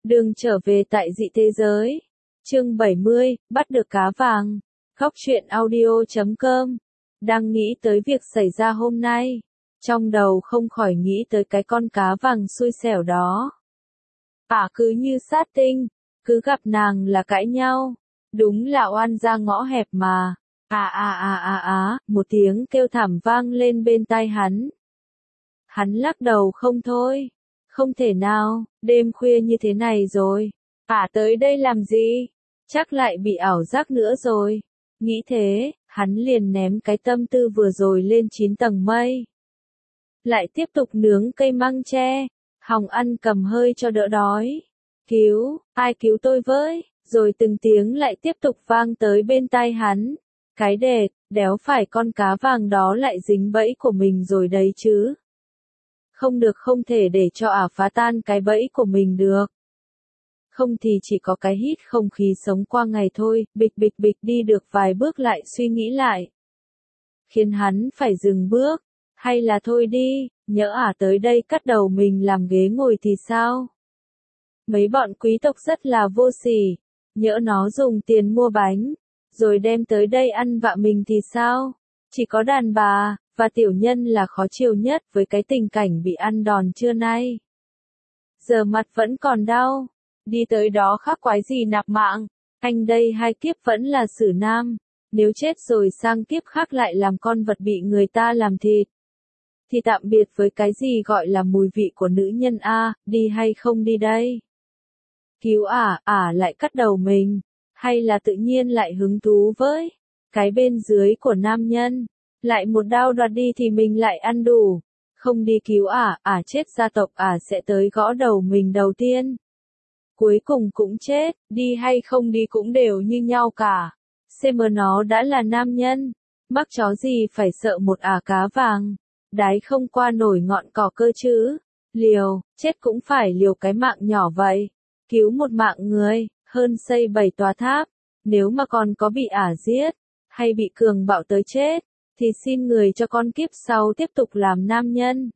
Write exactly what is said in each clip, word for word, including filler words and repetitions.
Đường trở về tại dị thế giới. Chương bảy mươi, bắt được cá vàng. Góc truyện audio chấm com. Đang nghĩ tới việc xảy ra hôm nay. Trong đầu không khỏi nghĩ tới cái con cá vàng xui xẻo đó. À cứ như sát tinh. Cứ gặp nàng là cãi nhau. Đúng là oan ra ngõ hẹp mà. À à à à à, một tiếng kêu thảm vang lên bên tai hắn. Hắn lắc đầu không thôi. Không thể nào, đêm khuya như thế này rồi. À tới đây làm gì? Chắc lại bị ảo giác nữa rồi. Nghĩ thế, hắn liền ném cái tâm tư vừa rồi lên chín tầng mây. Lại tiếp tục nướng cây măng tre. Hòng ăn cầm hơi cho đỡ đói. Cứu, ai cứu tôi với? Rồi từng tiếng lại tiếp tục vang tới bên tai hắn. Cái đệt, đéo phải con cá vàng đó lại dính bẫy của mình rồi đấy chứ. Không được, không thể để cho ả phá tan cái bẫy của mình được. Không thì chỉ có cái hít không khí sống qua ngày thôi, bịch bịch bịch đi được vài bước lại suy nghĩ lại. Khiến hắn phải dừng bước, hay là thôi đi, nhỡ ả tới đây cắt đầu mình làm ghế ngồi thì sao? Mấy bọn quý tộc rất là vô sỉ, nhỡ nó dùng tiền mua bánh, rồi đem tới đây ăn vạ mình thì sao? Chỉ có đàn bà và tiểu nhân là khó chịu nhất với cái tình cảnh bị ăn đòn trưa nay. Giờ mặt vẫn còn đau, đi tới đó khác quái gì nạp mạng, anh đây hai kiếp vẫn là xử nam, nếu chết rồi sang kiếp khác lại làm con vật bị người ta làm thịt. Thì tạm biệt với cái gì gọi là mùi vị của nữ nhân a, đi hay không đi đây? Cứu ả, ả lại cắt đầu mình, hay là tự nhiên lại hứng thú với cái bên dưới của nam nhân, lại một đao đoạt đi thì mình lại ăn đủ. Không đi cứu ả, ả chết gia tộc ả sẽ tới gõ đầu mình đầu tiên. Cuối cùng cũng chết, đi hay không đi cũng đều như nhau cả. Xem mờ nó đã là nam nhân, mắc chó gì phải sợ một ả cá vàng. Đái không qua nổi ngọn cỏ cơ chứ. Liều, chết cũng phải liều cái mạng nhỏ vậy. Cứu một mạng người, hơn xây bảy tòa tháp. Nếu mà còn có bị ả giết, hay bị cường bạo tới chết, thì xin người cho con kiếp sau tiếp tục làm nam nhân.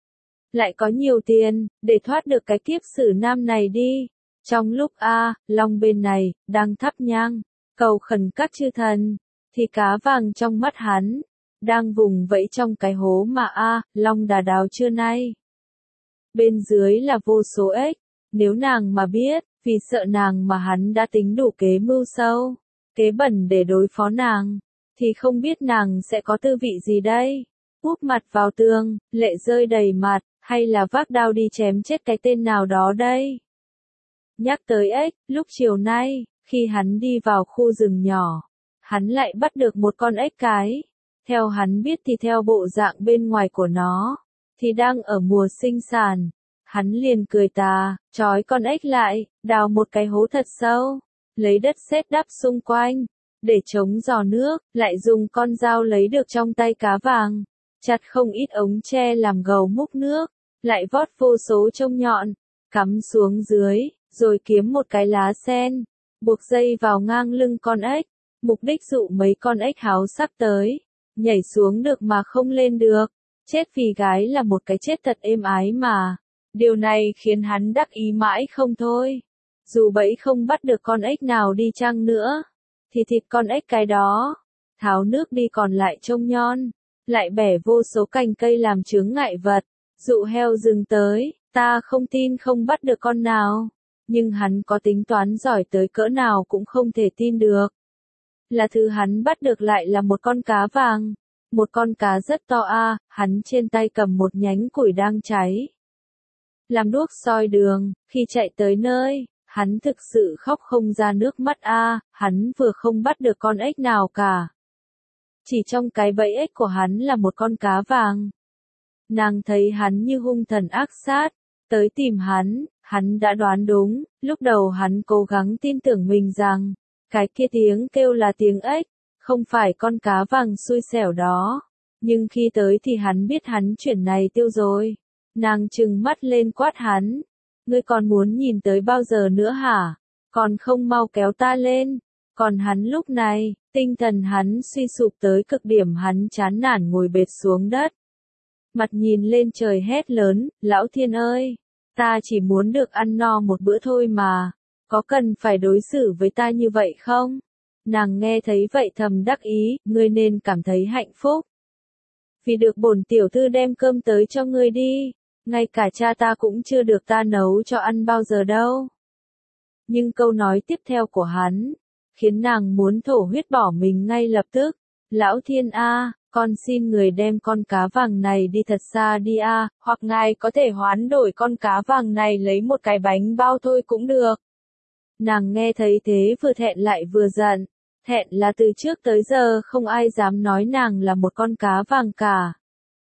Lại có nhiều tiền, để thoát được cái kiếp xử nam này đi. Trong lúc A, Long bên này, đang thắp nhang, cầu khẩn các chư thần, thì cá vàng trong mắt hắn, đang vùng vẫy trong cái hố mà A, Long đã đào trưa nay. Bên dưới là vô số ếch, nếu nàng mà biết, vì sợ nàng mà hắn đã tính đủ kế mưu sâu, kế bẩn để đối phó nàng, thì không biết nàng sẽ có tư vị gì đây? Úp mặt vào tường, lệ rơi đầy mặt, hay là vác đao đi chém chết cái tên nào đó đây? Nhắc tới ếch, lúc chiều nay, khi hắn đi vào khu rừng nhỏ, hắn lại bắt được một con ếch cái. Theo hắn biết thì theo bộ dạng bên ngoài của nó, thì đang ở mùa sinh sản. Hắn liền cười tà, trói con ếch lại, đào một cái hố thật sâu, lấy đất sét đắp xung quanh, để chống giò nước, lại dùng con dao lấy được trong tay cá vàng, chặt không ít ống tre làm gầu múc nước, lại vót vô số chông nhọn, cắm xuống dưới, rồi kiếm một cái lá sen, buộc dây vào ngang lưng con ếch, mục đích dụ mấy con ếch háo sắc tới, nhảy xuống được mà không lên được, chết vì gái là một cái chết thật êm ái mà. Điều này khiến hắn đắc ý mãi không thôi. Dù bẫy không bắt được con ếch nào đi chăng nữa, thì thịt con ếch cái đó, tháo nước đi còn lại trông nhon, lại bẻ vô số cành cây làm chướng ngại vật, dụ heo rừng tới, ta không tin không bắt được con nào, nhưng hắn có tính toán giỏi tới cỡ nào cũng không thể tin được. Là thứ hắn bắt được lại là một con cá vàng, một con cá rất to a, hắn trên tay cầm một nhánh củi đang cháy. Làm đuốc soi đường, khi chạy tới nơi, hắn thực sự khóc không ra nước mắt a, hắn vừa không bắt được con ếch nào cả. Chỉ trong cái bẫy ếch của hắn là một con cá vàng. Nàng thấy hắn như hung thần ác sát, tới tìm hắn, hắn đã đoán đúng, lúc đầu hắn cố gắng tin tưởng mình rằng, cái kia tiếng kêu là tiếng ếch, không phải con cá vàng xui xẻo đó. Nhưng khi tới thì hắn biết hắn chuyển này tiêu rồi. Nàng trừng mắt lên quát hắn. Ngươi còn muốn nhìn tới bao giờ nữa hả? Còn không mau kéo ta lên. Còn hắn lúc này, tinh thần hắn suy sụp tới cực điểm, hắn chán nản ngồi bệt xuống đất. Mặt nhìn lên trời hét lớn, lão thiên ơi! Ta chỉ muốn được ăn no một bữa thôi mà, có cần phải đối xử với ta như vậy không? Nàng nghe thấy vậy thầm đắc ý, ngươi nên cảm thấy hạnh phúc. Vì được bổn tiểu thư đem cơm tới cho ngươi đi, ngay cả cha ta cũng chưa được ta nấu cho ăn bao giờ đâu. Nhưng câu nói tiếp theo của hắn, khiến nàng muốn thổ huyết bỏ mình ngay lập tức. Lão thiên a, con xin người đem con cá vàng này đi thật xa đi a, hoặc ngài có thể hoán đổi con cá vàng này lấy một cái bánh bao thôi cũng được. Nàng nghe thấy thế vừa thẹn lại vừa giận. Thẹn là từ trước tới giờ không ai dám nói nàng là một con cá vàng cả.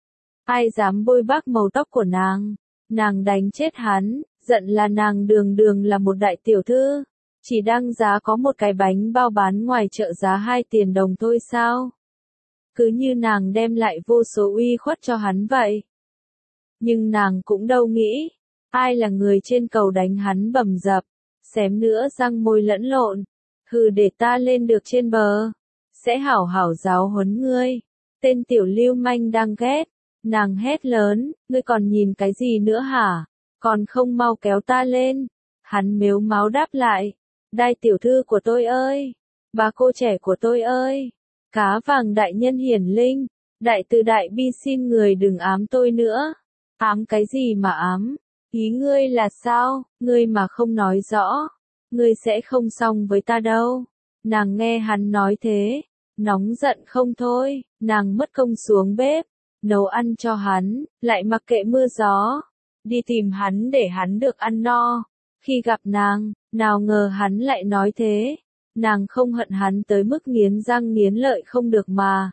Ai dám bôi bác màu tóc của nàng. Nàng đánh chết hắn, giận là nàng đường đường là một đại tiểu thư. Chỉ đăng giá có một cái bánh bao bán ngoài chợ giá hai tiền đồng thôi sao? Cứ như nàng đem lại vô số uy khuất cho hắn vậy. Nhưng nàng cũng đâu nghĩ, ai là người trên cầu đánh hắn bầm dập, xém nữa răng môi lẫn lộn. Hừ, để ta lên được trên bờ, sẽ hảo hảo giáo huấn ngươi. Tên tiểu lưu manh đang ghét, nàng hét lớn, ngươi còn nhìn cái gì nữa hả? Còn không mau kéo ta lên. Hắn mếu máo đáp lại, đại tiểu thư của tôi ơi, bà cô trẻ của tôi ơi, cá vàng đại nhân hiển linh, đại từ đại bi xin người đừng ám tôi nữa. Ám cái gì mà ám? Ý ngươi là sao? Ngươi mà không nói rõ, ngươi sẽ không xong với ta đâu. Nàng nghe hắn nói thế, nóng giận không thôi, nàng mất công xuống bếp, nấu ăn cho hắn, lại mặc kệ mưa gió, đi tìm hắn để hắn được ăn no. Khi gặp nàng, nào ngờ hắn lại nói thế, nàng không hận hắn tới mức nghiến răng nghiến lợi không được mà.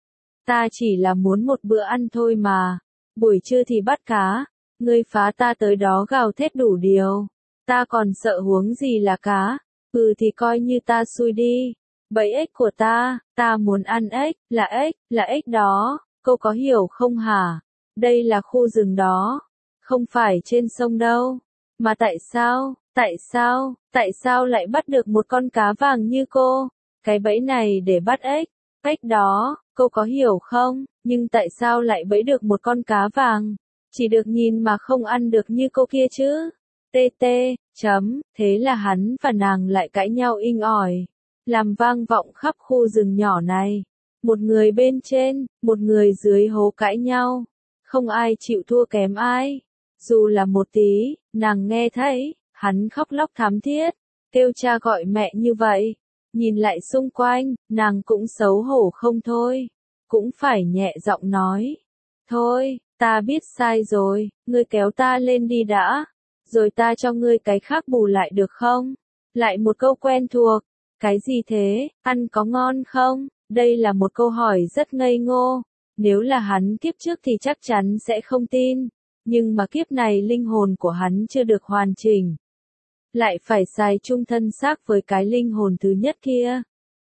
Ta chỉ là muốn một bữa ăn thôi mà, buổi trưa thì bắt cá, ngươi phá ta tới đó gào thét đủ điều. Ta còn sợ huống gì là cá, ừ thì coi như ta xui đi. Bẫy ếch của ta, ta muốn ăn ếch, là ếch, là ếch đó, cô có hiểu không hả? Đây là khu rừng đó, không phải trên sông đâu. Mà tại sao, tại sao, tại sao lại bắt được một con cá vàng như cô? Cái bẫy này để bắt ếch, ếch đó, cô có hiểu không? Nhưng tại sao lại bẫy được một con cá vàng? Chỉ được nhìn mà không ăn được như cô kia chứ? tê tê, chấm, thế là hắn và nàng lại cãi nhau inh ỏi, làm vang vọng khắp khu rừng nhỏ này. Một người bên trên, một người dưới hố cãi nhau, không ai chịu thua kém ai. Dù là một tí, nàng nghe thấy, hắn khóc lóc thảm thiết, kêu cha gọi mẹ như vậy. Nhìn lại xung quanh, nàng cũng xấu hổ không thôi, cũng phải nhẹ giọng nói. Thôi, ta biết sai rồi, ngươi kéo ta lên đi đã, rồi ta cho ngươi cái khác bù lại được không? Lại một câu quen thuộc, cái gì thế, ăn có ngon không? Đây là một câu hỏi rất ngây ngô, nếu là hắn kiếp trước thì chắc chắn sẽ không tin, nhưng mà kiếp này linh hồn của hắn chưa được hoàn chỉnh. Lại phải xài chung thân xác với cái linh hồn thứ nhất kia.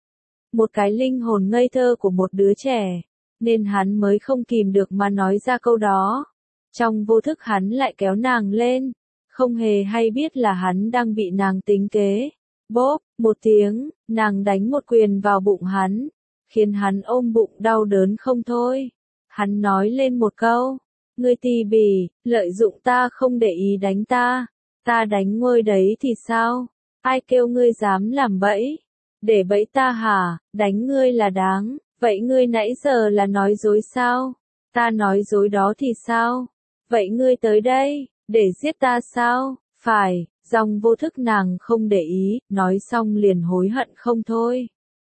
Một cái linh hồn ngây thơ của một đứa trẻ, nên hắn mới không kìm được mà nói ra câu đó. Trong vô thức hắn lại kéo nàng lên, không hề hay biết là hắn đang bị nàng tính kế. Bốp, một tiếng, nàng đánh một quyền vào bụng hắn, khiến hắn ôm bụng đau đớn không thôi. Hắn nói lên một câu, ngươi tì bỉ, lợi dụng ta không để ý đánh ta, ta đánh ngươi đấy thì sao? Ai kêu ngươi dám làm bẫy? Để bẫy ta hả? Đánh ngươi là đáng, vậy ngươi nãy giờ là nói dối sao? Ta nói dối đó thì sao? Vậy ngươi tới đây, để giết ta sao? Phải, dòng vô thức nàng không để ý, nói xong liền hối hận không thôi.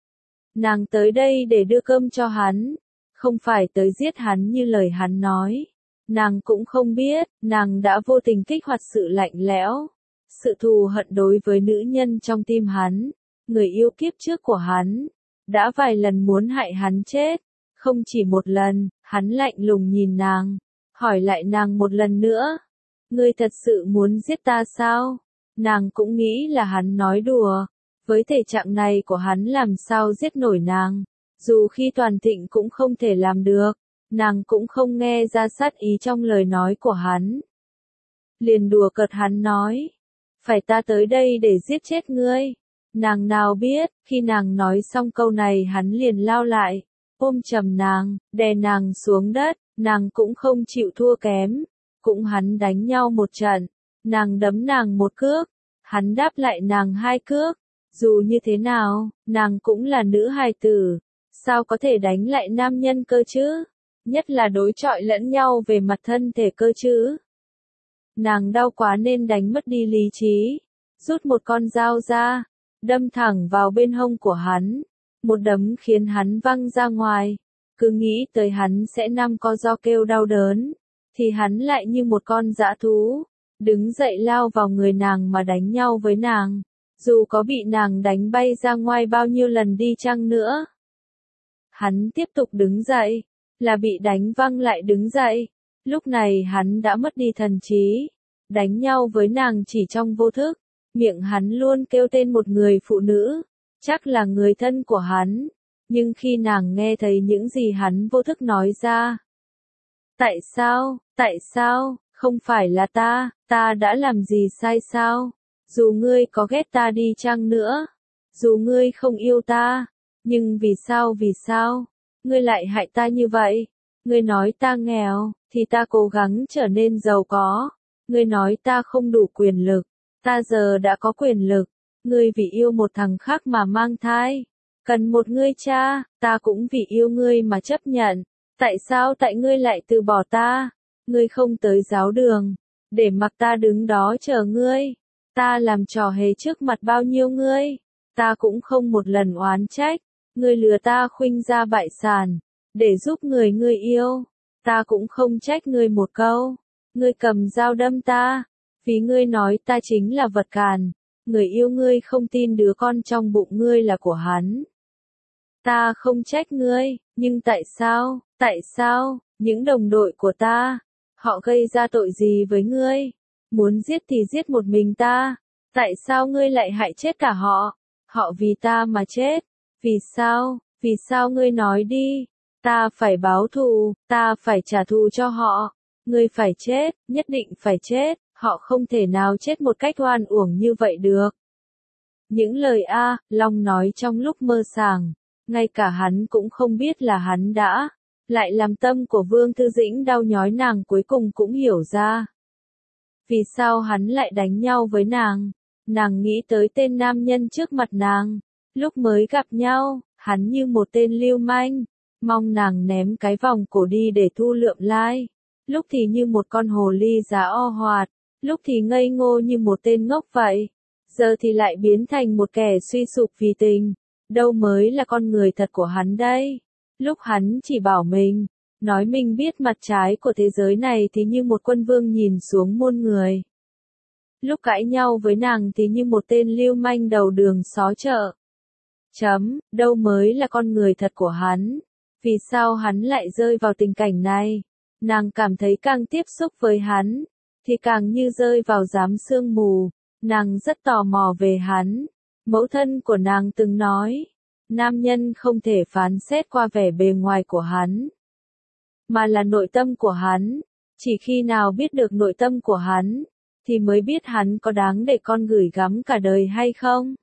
Nàng tới đây để đưa cơm cho hắn, không phải tới giết hắn như lời hắn nói. Nàng cũng không biết, nàng đã vô tình kích hoạt sự lạnh lẽo, sự thù hận đối với nữ nhân trong tim hắn, người yêu kiếp trước của hắn, đã vài lần muốn hại hắn chết. Không chỉ một lần, hắn lạnh lùng nhìn nàng, hỏi lại nàng một lần nữa. Ngươi thật sự muốn giết ta sao? Nàng cũng nghĩ là hắn nói đùa, với thể trạng này của hắn làm sao giết nổi nàng, dù khi toàn thịnh cũng không thể làm được. Nàng cũng không nghe ra sát ý trong lời nói của hắn. Liền đùa cợt hắn nói, phải ta tới đây để giết chết ngươi. Nàng nào biết, khi nàng nói xong câu này hắn liền lao lại, ôm chầm nàng, đè nàng xuống đất, nàng cũng không chịu thua kém, cũng hắn đánh nhau một trận, Nàng đấm nàng một cước, hắn đáp lại nàng hai cước. Dù như thế nào, nàng cũng là nữ hài tử, sao có thể đánh lại nam nhân cơ chứ? Nhất là đối chọi lẫn nhau về mặt thân thể cơ chứ. Nàng đau quá nên đánh mất đi lý trí, rút một con dao ra, đâm thẳng vào bên hông của hắn. Một đấm khiến hắn văng ra ngoài. Cứ nghĩ tới hắn sẽ năm co do kêu đau đớn, thì hắn lại như một con dã thú, đứng dậy lao vào người nàng mà đánh nhau với nàng. Dù có bị nàng đánh bay ra ngoài bao nhiêu lần đi chăng nữa. Hắn tiếp tục đứng dậy, là bị đánh văng lại đứng dậy. Lúc này hắn đã mất đi thần trí, đánh nhau với nàng chỉ trong vô thức, miệng hắn luôn kêu tên một người phụ nữ, chắc là người thân của hắn, nhưng khi nàng nghe thấy những gì hắn vô thức nói ra. Tại sao, tại sao, không phải là ta, ta đã làm gì sai sao? Dù ngươi có ghét ta đi chăng nữa, dù ngươi không yêu ta, nhưng vì sao vì sao, ngươi lại hại ta như vậy? Ngươi nói ta nghèo, thì ta cố gắng trở nên giàu có. Ngươi nói ta không đủ quyền lực, ta giờ đã có quyền lực. Ngươi vì yêu một thằng khác mà mang thai, cần một ngươi cha, ta cũng vì yêu ngươi mà chấp nhận. Tại sao tại ngươi lại từ bỏ ta? Ngươi không tới giáo đường, để mặc ta đứng đó chờ ngươi. Ta làm trò hề trước mặt bao nhiêu ngươi, ta cũng không một lần oán trách. Ngươi lừa ta khuynh ra bại sản, để giúp người ngươi yêu, ta cũng không trách ngươi một câu. Ngươi cầm dao đâm ta, vì ngươi nói ta chính là vật càn. Người yêu ngươi không tin đứa con trong bụng ngươi là của hắn. Ta không trách ngươi, nhưng tại sao, tại sao, những đồng đội của ta, họ gây ra tội gì với ngươi? Muốn giết thì giết một mình ta, tại sao ngươi lại hại chết cả họ? Họ vì ta mà chết, vì sao, vì sao ngươi nói đi? Ta phải báo thù, ta phải trả thù cho họ. Ngươi phải chết, nhất định phải chết, họ không thể nào chết một cách oan uổng như vậy được. Những lời A, Long nói trong lúc mơ sàng, ngay cả hắn cũng không biết là hắn đã, lại làm tâm của Vương Thư Dĩnh đau nhói. Nàng cuối cùng cũng hiểu ra. Vì sao hắn lại đánh nhau với nàng? Nàng nghĩ tới tên nam nhân trước mặt nàng. Lúc mới gặp nhau, hắn như một tên lưu manh, mong nàng ném cái vòng cổ đi để thu lượm like. Lúc thì như một con hồ ly giá o hoạt, lúc thì ngây ngô như một tên ngốc vậy. Giờ thì lại biến thành một kẻ suy sụp vì tình. Đâu mới là con người thật của hắn đây? Lúc hắn chỉ bảo mình, nói mình biết mặt trái của thế giới này thì như một quân vương nhìn xuống muôn người. Lúc cãi nhau với nàng thì như một tên lưu manh đầu đường xó chợ. Chấm, đâu mới là con người thật của hắn? Vì sao hắn lại rơi vào tình cảnh này? Nàng cảm thấy càng tiếp xúc với hắn, thì càng như rơi vào đám sương mù. Nàng rất tò mò về hắn. Mẫu thân của nàng từng nói, nam nhân không thể phán xét qua vẻ bề ngoài của hắn, mà là nội tâm của hắn. Chỉ khi nào biết được nội tâm của hắn, thì mới biết hắn có đáng để con gửi gắm cả đời hay không.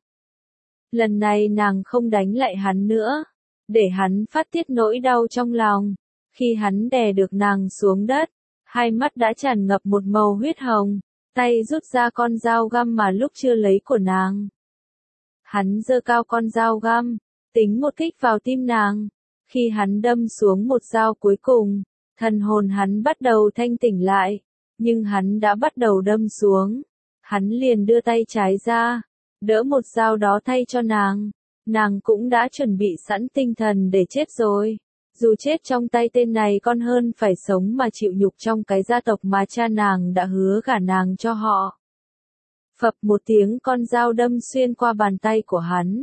Lần này nàng không đánh lại hắn nữa, để hắn phát tiết nỗi đau trong lòng. Khi hắn đè được nàng xuống đất, hai mắt đã tràn ngập một màu huyết hồng, tay rút ra con dao găm mà lúc chưa lấy của nàng. Hắn giơ cao con dao găm, tính một kích vào tim nàng. Khi hắn đâm xuống một dao cuối cùng, thần hồn hắn bắt đầu thanh tỉnh lại, nhưng hắn đã bắt đầu đâm xuống. Hắn liền đưa tay trái ra, đỡ một dao đó thay cho nàng. Nàng cũng đã chuẩn bị sẵn tinh thần để chết rồi. Dù chết trong tay tên này còn hơn phải sống mà chịu nhục trong cái gia tộc mà cha nàng đã hứa gả nàng cho họ. Phập một tiếng, con dao đâm xuyên qua bàn tay của hắn,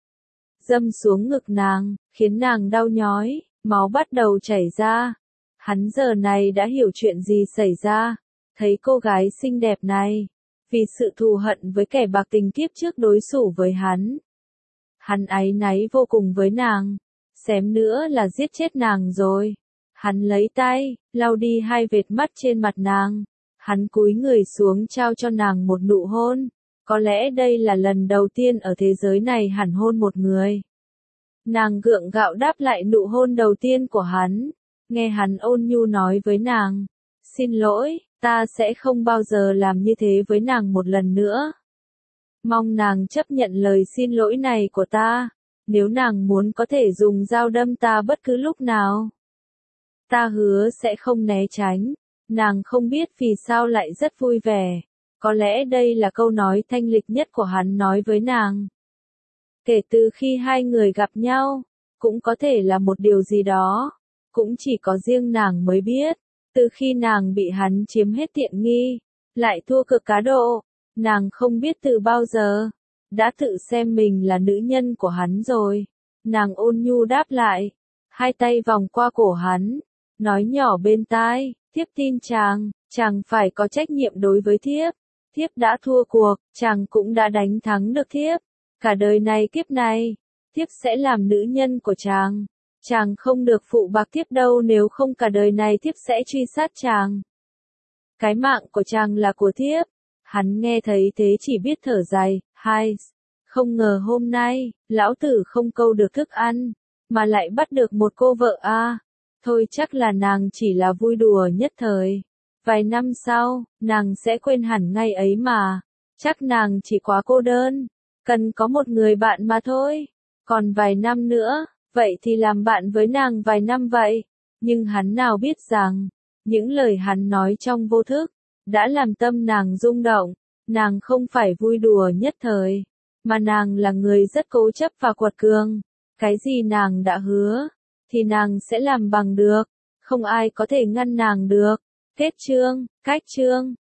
dâm xuống ngực nàng, khiến nàng đau nhói, máu bắt đầu chảy ra. Hắn giờ này đã hiểu chuyện gì xảy ra, thấy cô gái xinh đẹp này, vì sự thù hận với kẻ bạc tình kiếp trước đối xử với hắn. Hắn áy náy vô cùng với nàng, xém nữa là giết chết nàng rồi. Hắn lấy tay, lau đi hai vệt mắt trên mặt nàng. Hắn cúi người xuống trao cho nàng một nụ hôn. Có lẽ đây là lần đầu tiên ở thế giới này hắn hôn một người. Nàng gượng gạo đáp lại nụ hôn đầu tiên của hắn. Nghe hắn ôn nhu nói với nàng, xin lỗi, Ta sẽ không bao giờ làm như thế với nàng một lần nữa. Mong nàng chấp nhận lời xin lỗi này của ta. Nếu nàng muốn có thể dùng dao đâm ta bất cứ lúc nào. Ta hứa sẽ không né tránh. Nàng không biết vì sao lại rất vui vẻ. Có lẽ đây là câu nói thanh lịch nhất của hắn nói với nàng. Kể từ khi hai người gặp nhau, cũng có thể là một điều gì đó. Cũng chỉ có riêng nàng mới biết. Từ khi nàng bị hắn chiếm hết tiện nghi, lại thua cược cá độ, nàng không biết từ bao giờ, đã tự xem mình là nữ nhân của hắn rồi. Nàng ôn nhu đáp lại, hai tay vòng qua cổ hắn, nói nhỏ bên tai, thiếp tin chàng, chàng phải có trách nhiệm đối với thiếp. Thiếp đã thua cuộc, chàng cũng đã đánh thắng được thiếp. Cả đời này kiếp này, thiếp sẽ làm nữ nhân của chàng. Chàng không được phụ bạc thiếp đâu, nếu không cả đời này thiếp sẽ truy sát chàng. Cái mạng của chàng là của thiếp. Hắn nghe thấy thế chỉ biết thở dài, hai, không ngờ hôm nay, lão tử không câu được thức ăn, mà lại bắt được một cô vợ a. À. Thôi chắc là nàng chỉ là vui đùa nhất thời. Vài năm sau, nàng sẽ quên hẳn ngay ấy mà. Chắc nàng chỉ quá cô đơn, cần có một người bạn mà thôi. Còn vài năm nữa, vậy thì làm bạn với nàng vài năm vậy. Nhưng hắn nào biết rằng, những lời hắn nói trong vô thức, đã làm tâm nàng rung động. Nàng không phải vui đùa nhất thời, mà nàng là người rất cố chấp và quật cường. Cái gì nàng đã hứa, thì nàng sẽ làm bằng được. Không ai có thể ngăn nàng được. Kết chương, cách chương.